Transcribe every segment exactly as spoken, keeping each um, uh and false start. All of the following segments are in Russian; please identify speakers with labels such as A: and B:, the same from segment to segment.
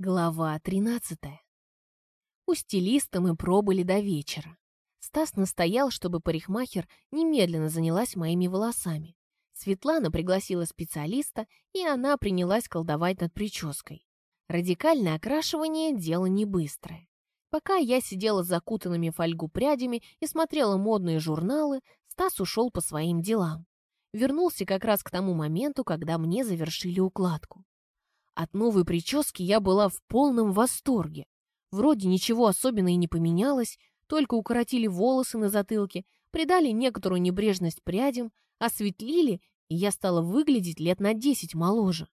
A: Глава тринадцатая. У стилиста мы пробыли до вечера. Стас настоял, чтобы парикмахер немедленно занялась моими волосами. Светлана пригласила специалиста, и она принялась колдовать над прической. Радикальное окрашивание – дело не быстрое. Пока я сидела с закутанными в фольгу прядями и смотрела модные журналы, Стас ушел по своим делам. Вернулся как раз к тому моменту, когда мне завершили укладку. От новой прически я была в полном восторге. Вроде ничего особенного и не поменялось, только укоротили волосы на затылке, придали некоторую небрежность прядям, осветлили, и я стала выглядеть лет на десять моложе.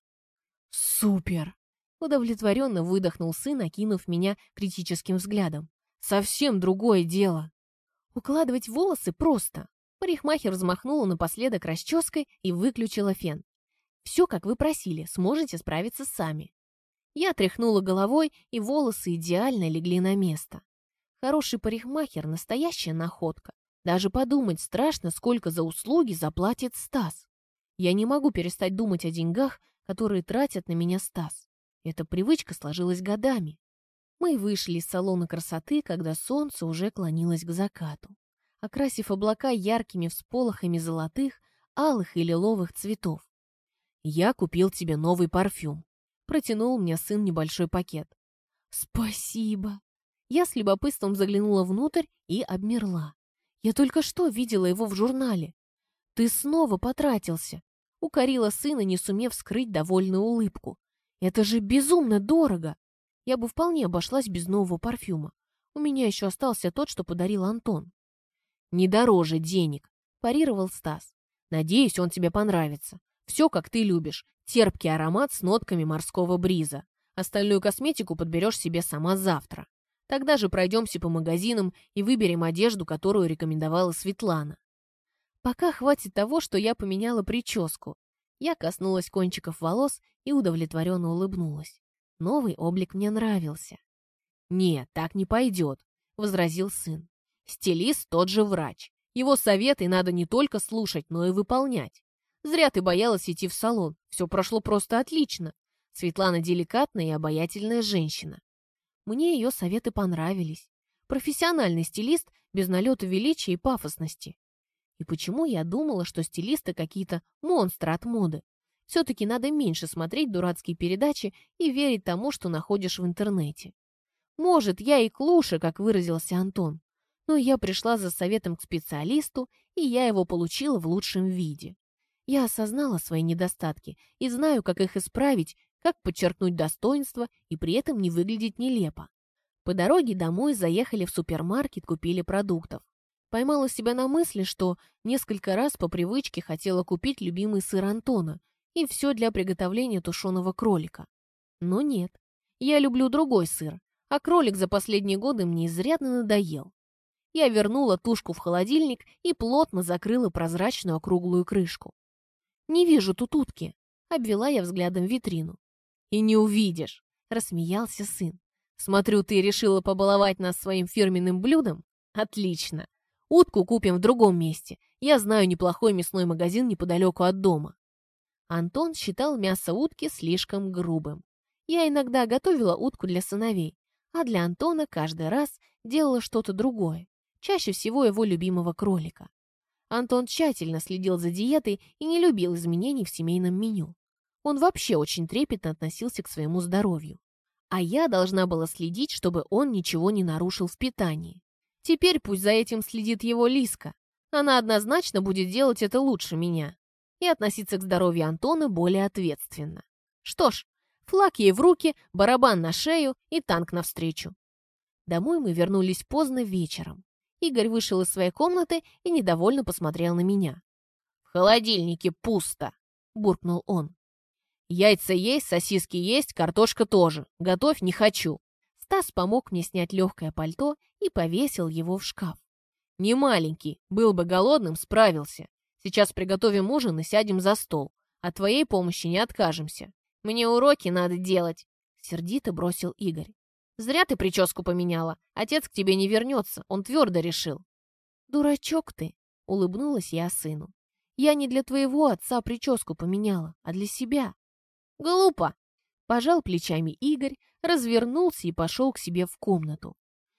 A: «Супер!» — удовлетворенно выдохнул сын, окинув меня критическим взглядом. «Совсем другое дело!» Укладывать волосы просто. Парикмахер взмахнула напоследок расческой и выключила фен. «Все, как вы просили, сможете справиться сами». Я тряхнула головой, и волосы идеально легли на место. Хороший парикмахер — настоящая находка. Даже подумать страшно, сколько за услуги заплатит Стас. Я не могу перестать думать о деньгах, которые тратят на меня Стас. Эта привычка сложилась годами. Мы вышли из салона красоты, когда солнце уже клонилось к закату, окрасив облака яркими всполохами золотых, алых и лиловых цветов. «Я купил тебе новый парфюм», — протянул мне сын небольшой пакет. «Спасибо». Я с любопытством заглянула внутрь и обмерла. Я только что видела его в журнале. «Ты снова потратился», — укорила сына, не сумев скрыть довольную улыбку. «Это же безумно дорого. Я бы вполне обошлась без нового парфюма. У меня еще остался тот, что подарил Антон». «Не дороже денег», — парировал Стас. «Надеюсь, он тебе понравится. Все, как ты любишь. Терпкий аромат с нотками морского бриза. Остальную косметику подберешь себе сама завтра. Тогда же пройдемся по магазинам и выберем одежду, которую рекомендовала Светлана». Пока хватит того, что я поменяла прическу. Я коснулась кончиков волос и удовлетворенно улыбнулась. Новый облик мне нравился. «Нет, так не пойдет», — возразил сын. «Стилист тот же врач. Его советы надо не только слушать, но и выполнять. Зря ты боялась идти в салон. Все прошло просто отлично. Светлана деликатная и обаятельная женщина». Мне ее советы понравились. Профессиональный стилист без налета величия и пафосности. И почему я думала, что стилисты какие-то монстры от моды? Все-таки надо меньше смотреть дурацкие передачи и верить тому, что находишь в интернете. Может, я и клуша, как выразился Антон. Но я пришла за советом к специалисту, и я его получила в лучшем виде. Я осознала свои недостатки и знаю, как их исправить, как подчеркнуть достоинство и при этом не выглядеть нелепо. По дороге домой заехали в супермаркет, купили продуктов. Поймала себя на мысли, что несколько раз по привычке хотела купить любимый сыр Антона и все для приготовления тушеного кролика. Но нет, я люблю другой сыр, а кролик за последние годы мне изрядно надоел. Я вернула тушку в холодильник и плотно закрыла прозрачную округлую крышку. «Не вижу тут утки», — обвела я взглядом витрину. «И не увидишь», — рассмеялся сын. «Смотрю, ты решила побаловать нас своим фирменным блюдом? Отлично. Утку купим в другом месте. Я знаю неплохой мясной магазин неподалеку от дома». Антон считал мясо утки слишком грубым. Я иногда готовила утку для сыновей, а для Антона каждый раз делала что-то другое, чаще всего его любимого кролика. Антон тщательно следил за диетой и не любил изменений в семейном меню. Он вообще очень трепетно относился к своему здоровью. А я должна была следить, чтобы он ничего не нарушил в питании. Теперь пусть за этим следит его Лиска. Она однозначно будет делать это лучше меня и относиться к здоровью Антона более ответственно. Что ж, флаг ей в руки, барабан на шею и танк навстречу. Домой мы вернулись поздно вечером. Игорь вышел из своей комнаты и недовольно посмотрел на меня. «В холодильнике пусто», — буркнул он. «Яйца есть, сосиски есть, картошка тоже. Готовь не хочу». Стас помог мне снять легкое пальто и повесил его в шкаф. «Не маленький, был бы голодным, справился. Сейчас приготовим ужин и сядем за стол. От твоей помощи не откажемся. Мне уроки надо делать», — сердито бросил Игорь. «Зря ты прическу поменяла. Отец к тебе не вернется, он твердо решил». «Дурачок ты», — улыбнулась я сыну. «Я не для твоего отца прическу поменяла, а для себя». «Глупо», — пожал плечами Игорь, развернулся и пошел к себе в комнату.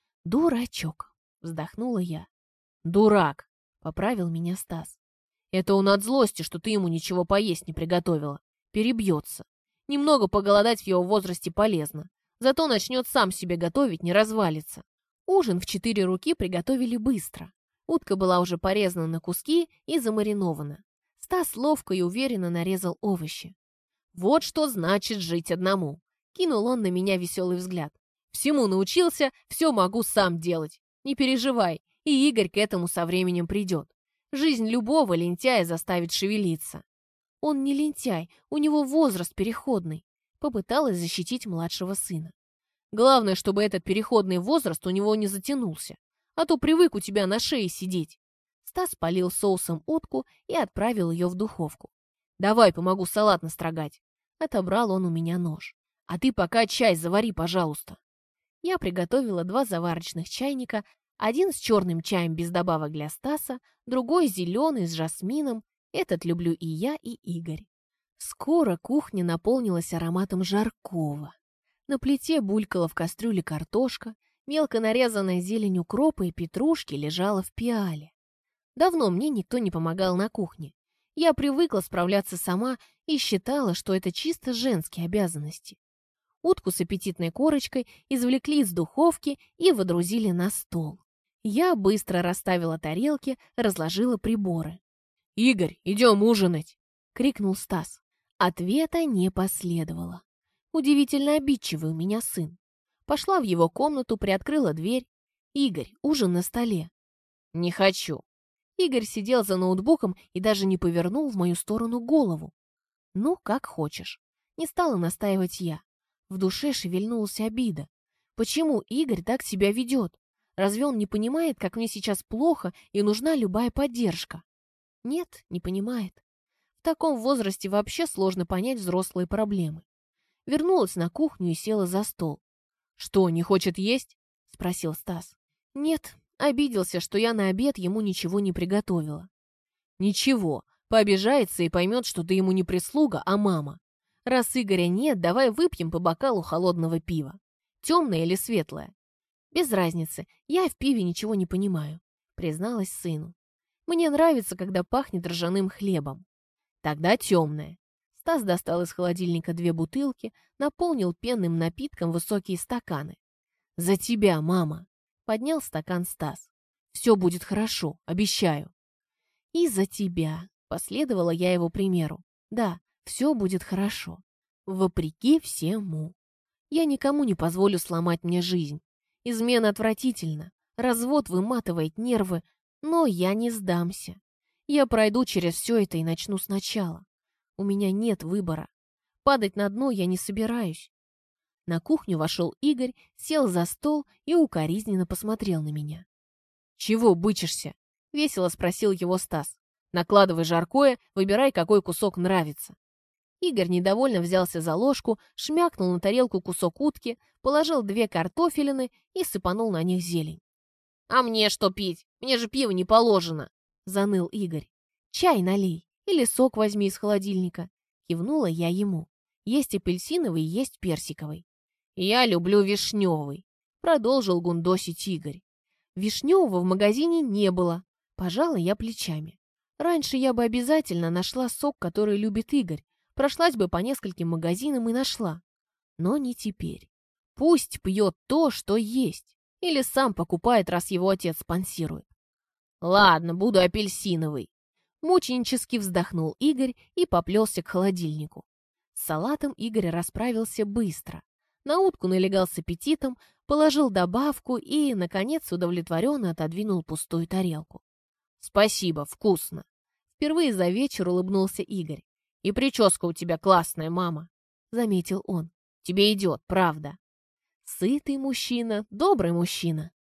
A: «Дурачок!» — вздохнула я. «Дурак!» — поправил меня Стас. «Это он от злости, что ты ему ничего поесть не приготовила. Перебьется. Немного поголодать в его возрасте полезно. Зато начнет сам себе готовить, не развалится». Ужин в четыре руки приготовили быстро. Утка была уже порезана на куски и замаринована. Стас ловко и уверенно нарезал овощи. «Вот что значит жить одному!» — кинул он на меня веселый взгляд. «Всему научился, все могу сам делать. Не переживай, и Игорь к этому со временем придет. Жизнь любого лентяя заставит шевелиться». «Он не лентяй, у него возраст переходный», — попыталась защитить младшего сына. «Главное, чтобы этот переходный возраст у него не затянулся, а то привык у тебя на шее сидеть». Стас полил соусом утку и отправил ее в духовку. «Давай, помогу салат настрогать». Отобрал он у меня нож. «А ты пока чай завари, пожалуйста». Я приготовила два заварочных чайника, один с черным чаем без добавок для Стаса, другой зеленый с жасмином. Этот люблю и я, и Игорь. Скоро кухня наполнилась ароматом жаркого. На плите булькала в кастрюле картошка, мелко нарезанная зелень укропа и петрушки лежала в пиале. Давно мне никто не помогал на кухне. Я привыкла справляться сама и считала, что это чисто женские обязанности. Утку с аппетитной корочкой извлекли из духовки и водрузили на стол. Я быстро расставила тарелки, разложила приборы. «Игорь, идем ужинать!» — крикнул Стас. Ответа не последовало. Удивительно обидчивый у меня сын. Пошла в его комнату, приоткрыла дверь. «Игорь, ужин на столе». «Не хочу». Игорь сидел за ноутбуком и даже не повернул в мою сторону голову. «Ну, как хочешь». Не стала настаивать я. В душе шевельнулась обида. Почему Игорь так себя ведет? Разве он не понимает, как мне сейчас плохо и нужна любая поддержка? Нет, не понимает. В таком возрасте вообще сложно понять взрослые проблемы. Вернулась на кухню и села за стол. «Что, не хочет есть?» — спросил Стас. «Нет, обиделся, что я на обед ему ничего не приготовила». «Ничего, пообижается и поймет, что ты ему не прислуга, а мама. Раз Игоря нет, давай выпьем по бокалу холодного пива. Темное или светлое?» «Без разницы, я в пиве ничего не понимаю», — призналась сыну. «Мне нравится, когда пахнет ржаным хлебом». «Тогда темное». Стас достал из холодильника две бутылки, наполнил пенным напитком высокие стаканы. «За тебя, мама!» — поднял стакан Стас. «Все будет хорошо, обещаю». «И за тебя!» — последовала я его примеру. «Да, все будет хорошо. Вопреки всему. Я никому не позволю сломать мне жизнь. Измена отвратительна, развод выматывает нервы, но я не сдамся. Я пройду через все это и начну сначала. У меня нет выбора. Падать на дно я не собираюсь». На кухню вошел Игорь, сел за стол и укоризненно посмотрел на меня. «Чего бычишься?» — весело спросил его Стас. «Накладывай жаркое, выбирай, какой кусок нравится». Игорь недовольно взялся за ложку, шмякнул на тарелку кусок утки, положил две картофелины и сыпанул на них зелень. «А мне что пить? Мне же пиво не положено!» — заныл Игорь. «Чай налей или сок возьми из холодильника», — кивнула я ему. «Есть апельсиновый, есть персиковый». «Я люблю вишневый», — продолжил гундосить Игорь. Вишневого в магазине не было. Пожала я плечами. Раньше я бы обязательно нашла сок, который любит Игорь, прошлась бы по нескольким магазинам и нашла. Но не теперь. Пусть пьет то, что есть. Или сам покупает, раз его отец спонсирует. «Ладно, буду апельсиновый». Мученически вздохнул Игорь и поплелся к холодильнику. С салатом Игорь расправился быстро. На утку налегал с аппетитом, положил добавку и, наконец, удовлетворенно отодвинул пустую тарелку. «Спасибо, вкусно». Впервые за вечер улыбнулся Игорь. «И прическа у тебя классная, мама», — заметил он. «Тебе идет, правда». Сытый мужчина, добрый мужчина.